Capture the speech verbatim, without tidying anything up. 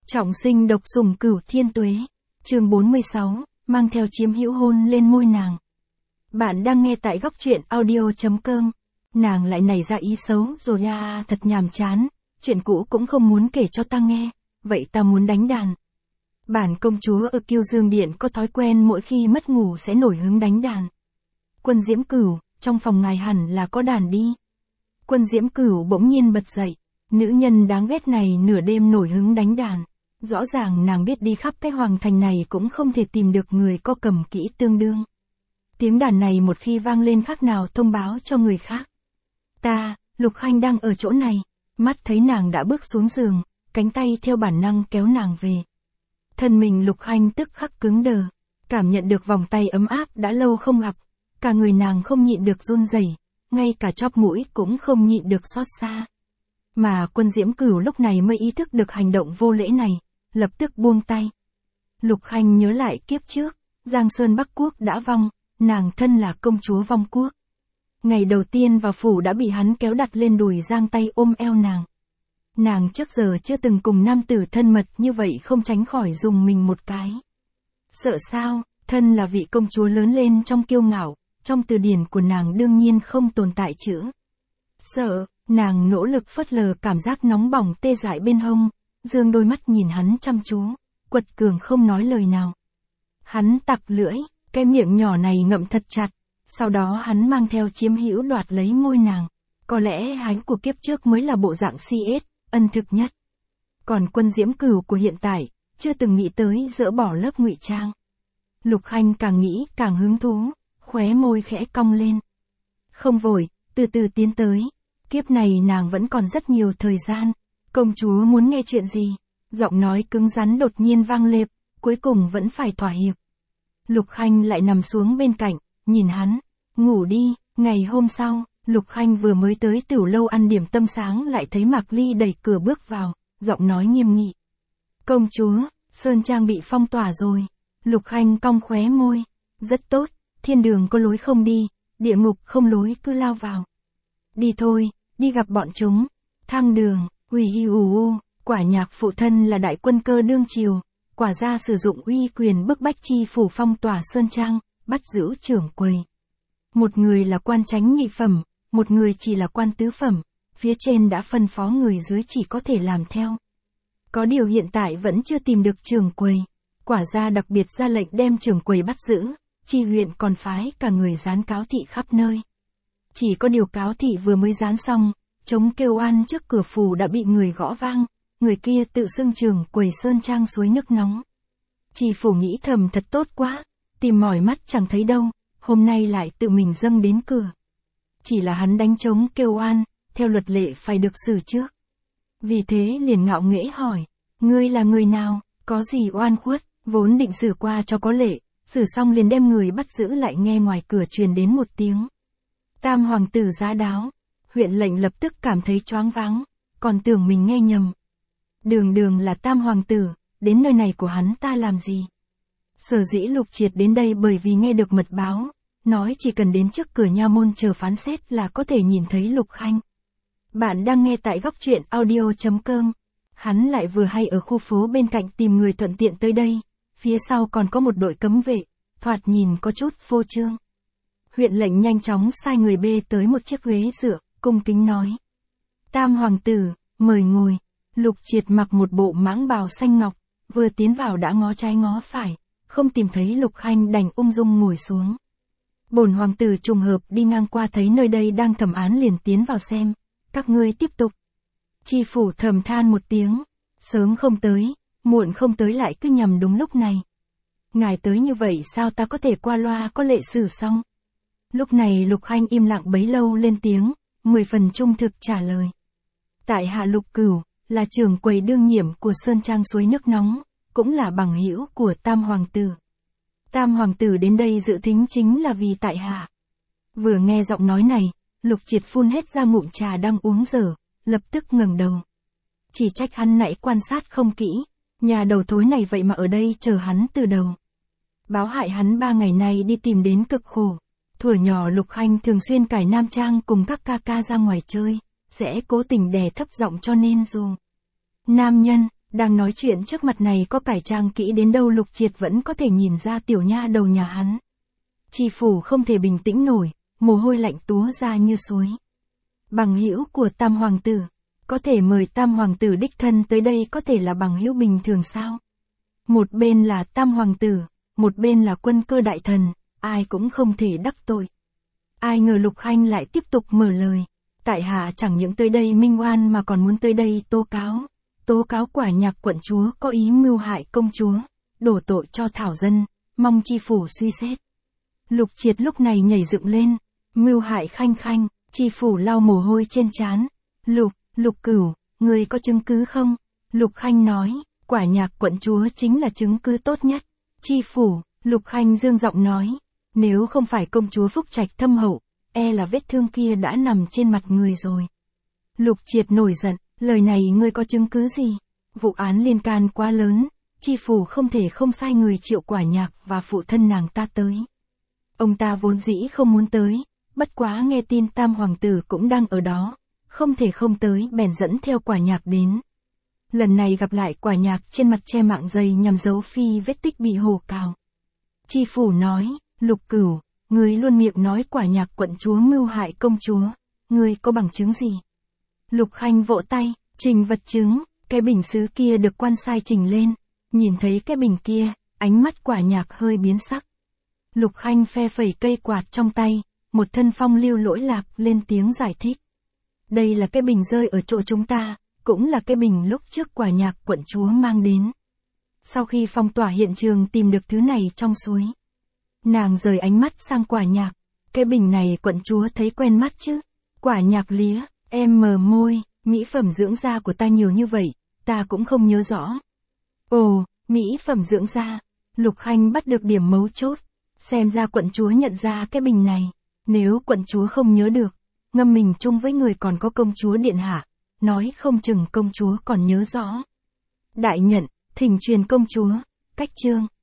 Trọng sinh độc sủng Cửu Thiên Tuế. Chương bốn mươi sáu, mang theo chiếm hữu hôn lên môi nàng. Bạn đang nghe tại góc truyện audio chấm com. Nàng lại nảy ra ý xấu rồi à, thật nhàm chán, chuyện cũ cũng không muốn kể cho ta nghe, vậy ta muốn đánh đàn. Bản công chúa ở Kiêu Dương Điện có thói quen mỗi khi mất ngủ sẽ nổi hứng đánh đàn. Quân Diễm Cửu, trong phòng ngài hẳn là có đàn đi. Quân Diễm Cửu bỗng nhiên bật dậy, nữ nhân đáng ghét này nửa đêm nổi hứng đánh đàn. Rõ ràng nàng biết đi khắp cái hoàng thành này cũng không thể tìm được người có cầm kỹ tương đương. Tiếng đàn này một khi vang lên khác nào thông báo cho người khác. Ta, Lục Khanh đang ở chỗ này, mắt thấy nàng đã bước xuống giường, cánh tay theo bản năng kéo nàng về. Thân mình Lục Khanh tức khắc cứng đờ, cảm nhận được vòng tay ấm áp đã lâu không gặp, cả người nàng không nhịn được run rẩy, ngay cả chóp mũi cũng không nhịn được xót xa. Mà Quân Diễm Cửu lúc này mới ý thức được hành động vô lễ này, lập tức buông tay. Lục Khanh nhớ lại kiếp trước, Giang Sơn Bắc Quốc đã vong, nàng thân là công chúa vong quốc. Ngày đầu tiên vào phủ đã bị hắn kéo đặt lên đùi giang tay ôm eo nàng. Nàng trước giờ chưa từng cùng nam tử thân mật như vậy, không tránh khỏi dùng mình một cái. Sợ sao, thân là vị công chúa lớn lên trong kiêu ngạo, trong từ điển của nàng đương nhiên không tồn tại chữ sợ. Nàng nỗ lực phớt lờ cảm giác nóng bỏng tê dại bên hông, dương đôi mắt nhìn hắn chăm chú, quật cường không nói lời nào. Hắn tặc lưỡi, cái miệng nhỏ này ngậm thật chặt, sau đó hắn mang theo chiếm hữu đoạt lấy môi nàng. Có lẽ hắn của kiếp trước mới là bộ dạng si ết, ân thực nhất. Còn Quân Diễm Cửu của hiện tại, chưa từng nghĩ tới dỡ bỏ lớp ngụy trang. Lục Khanh càng nghĩ càng hứng thú, khóe môi khẽ cong lên. Không vội, từ từ tiến tới. Kiếp này nàng vẫn còn rất nhiều thời gian. Công chúa muốn nghe chuyện gì? Giọng nói cứng rắn đột nhiên vang lệp, cuối cùng vẫn phải thỏa hiệp. Lục Khanh lại nằm xuống bên cạnh, nhìn hắn, ngủ đi. Ngày hôm sau, Lục Khanh vừa mới tới Tửu Lâu ăn điểm tâm sáng lại thấy Mạc Ly đẩy cửa bước vào, giọng nói nghiêm nghị. Công chúa, Sơn Trang bị phong tỏa rồi. Lục Khanh cong khóe môi. Rất tốt, thiên đường có lối không đi, địa ngục không lối cứ lao vào. Đi thôi, đi gặp bọn chúng. Thang đường, uy hi ù u, quả nhạc phụ thân là đại quân cơ đương triều, quả ra sử dụng uy quyền bức bách chi phủ phong tỏa Sơn Trang, bắt giữ trưởng quầy. Một người là quan chánh nhị phẩm, một người chỉ là quan tứ phẩm, phía trên đã phân phó người dưới chỉ có thể làm theo. Có điều hiện tại vẫn chưa tìm được trưởng quầy, quả ra đặc biệt ra lệnh đem trưởng quầy bắt giữ, chi huyện còn phái cả người dán cáo thị khắp nơi. Chỉ có điều cáo thị vừa mới dán xong, trống kêu oan trước cửa phủ đã bị người gõ vang, người kia tự xưng trưởng quầy Sơn Trang suối nước nóng. Chi phủ nghĩ thầm thật tốt quá, tìm mỏi mắt chẳng thấy đâu, hôm nay lại tự mình dâng đến cửa. Chỉ là hắn đánh trống kêu oan, theo luật lệ phải được xử trước. Vì thế liền ngạo nghễ hỏi, ngươi là người nào, có gì oan khuất, vốn định xử qua cho có lệ, xử xong liền đem người bắt giữ lại nghe ngoài cửa truyền đến một tiếng. Tam hoàng tử giá đáo. Huyện lệnh lập tức cảm thấy choáng váng, còn tưởng mình nghe nhầm. Đường đường là tam hoàng tử, đến nơi này của hắn ta làm gì? Sở dĩ Lục Triệt đến đây bởi vì nghe được mật báo, nói chỉ cần đến trước cửa nha môn chờ phán xét là có thể nhìn thấy Lục Khanh. Bạn đang nghe tại góc truyện audio chấm com. Hắn lại vừa hay ở khu phố bên cạnh tìm người thuận tiện tới đây, phía sau còn có một đội cấm vệ, thoạt nhìn có chút phô trương. Huyện lệnh nhanh chóng sai người bê tới một chiếc ghế dựa, cung kính nói. Tam hoàng tử, mời ngồi. Lục Triệt mặc một bộ mãng bào xanh ngọc, vừa tiến vào đã ngó trái ngó phải, không tìm thấy Lục Khanh đành ung dung ngồi xuống. Bổn hoàng tử trùng hợp đi ngang qua thấy nơi đây đang thẩm án liền tiến vào xem, các ngươi tiếp tục. Chi phủ thầm than một tiếng, sớm không tới, muộn không tới lại cứ nhằm đúng lúc này. Ngài tới như vậy sao ta có thể qua loa có lệ xử xong. Lúc này Lục Khanh im lặng bấy lâu lên tiếng, mười phần trung thực trả lời. Tại hạ Lục Cửu, là trưởng quầy đương nhiệm của Sơn Trang suối nước nóng, cũng là bằng hữu của Tam hoàng tử. Tam hoàng tử đến đây dự thính chính là vì tại hạ. Vừa nghe giọng nói này, Lục Triệt phun hết ra ngụm trà đang uống dở, lập tức ngẩng đầu. Chỉ trách hắn nãy quan sát không kỹ, nhà đầu thối này vậy mà ở đây chờ hắn từ đầu. Báo hại hắn ba ngày nay đi tìm đến cực khổ. Thuở nhỏ Lục Khanh thường xuyên cải nam trang cùng các ca ca ra ngoài chơi, sẽ cố tình đè thấp giọng cho nên dù nam nhân, Đang nói chuyện trước mặt này có cải trang kỹ đến đâu Lục Triệt vẫn có thể nhìn ra tiểu nha đầu nhà hắn. Tri Phủ không thể bình tĩnh nổi, mồ hôi lạnh túa ra như suối. Bằng hữu của Tam Hoàng tử, có thể mời Tam Hoàng tử đích thân tới đây có thể là bằng hữu bình thường sao? Một bên là Tam Hoàng tử, một bên là Quân Cơ đại thần, ai cũng không thể đắc tội. Ai ngờ Lục Khanh lại tiếp tục mở lời. Tại hạ chẳng những tới đây minh oan mà còn muốn tới đây tố cáo. Tố cáo Quả Nhạc quận chúa có ý mưu hại công chúa, đổ tội cho thảo dân, mong Tri Phủ suy xét. Lục Triệt lúc này nhảy dựng lên, mưu hại Khanh Khanh, Tri Phủ lau mồ hôi trên trán. Lục, Lục Cửu, người có chứng cứ không? Lục Khanh nói, Quả Nhạc quận chúa chính là chứng cứ tốt nhất. Tri Phủ, Lục Khanh dương giọng nói, nếu không phải công chúa phúc trạch thâm hậu, e là vết thương kia đã nằm trên mặt người rồi. Lục Triệt nổi giận, lời này ngươi có chứng cứ gì? Vụ án liên can quá lớn, Tri Phủ không thể không sai người triệu Quả Nhạc và phụ thân nàng ta tới. Ông ta vốn dĩ không muốn tới, bất quá nghe tin Tam Hoàng tử cũng đang ở đó, không thể không tới bèn dẫn theo Quả Nhạc đến. Lần này gặp lại Quả Nhạc trên mặt che mạng dày nhằm giấu phi vết tích bị hổ cào. Tri Phủ nói, Lục Cửu, ngươi luôn miệng nói Quả Nhạc quận chúa mưu hại công chúa, ngươi có bằng chứng gì? Lục Khanh vỗ tay, trình vật chứng, cái bình sứ kia được quan sai trình lên, nhìn thấy cái bình kia, ánh mắt Quả Nhạc hơi biến sắc. Lục Khanh phe phẩy cây quạt trong tay, một thân phong lưu lỗi lạc lên tiếng giải thích. Đây là cái bình rơi ở chỗ chúng ta, cũng là cái bình lúc trước Quả Nhạc quận chúa mang đến. Sau khi phong tỏa hiện trường tìm được thứ này trong suối, nàng rời ánh mắt sang Quả Nhạc, cái bình này quận chúa thấy quen mắt chứ? Quả Nhạc lía, em mờ môi, mỹ phẩm dưỡng da của ta nhiều như vậy, ta cũng không nhớ rõ. Ồ, mỹ phẩm dưỡng da, Lục Khanh bắt được điểm mấu chốt, xem ra quận chúa nhận ra cái bình này, nếu quận chúa không nhớ được, ngâm mình chung với người còn có công chúa điện hạ, nói không chừng công chúa còn nhớ rõ. Đại nhận, thỉnh truyền công chúa, cách chương.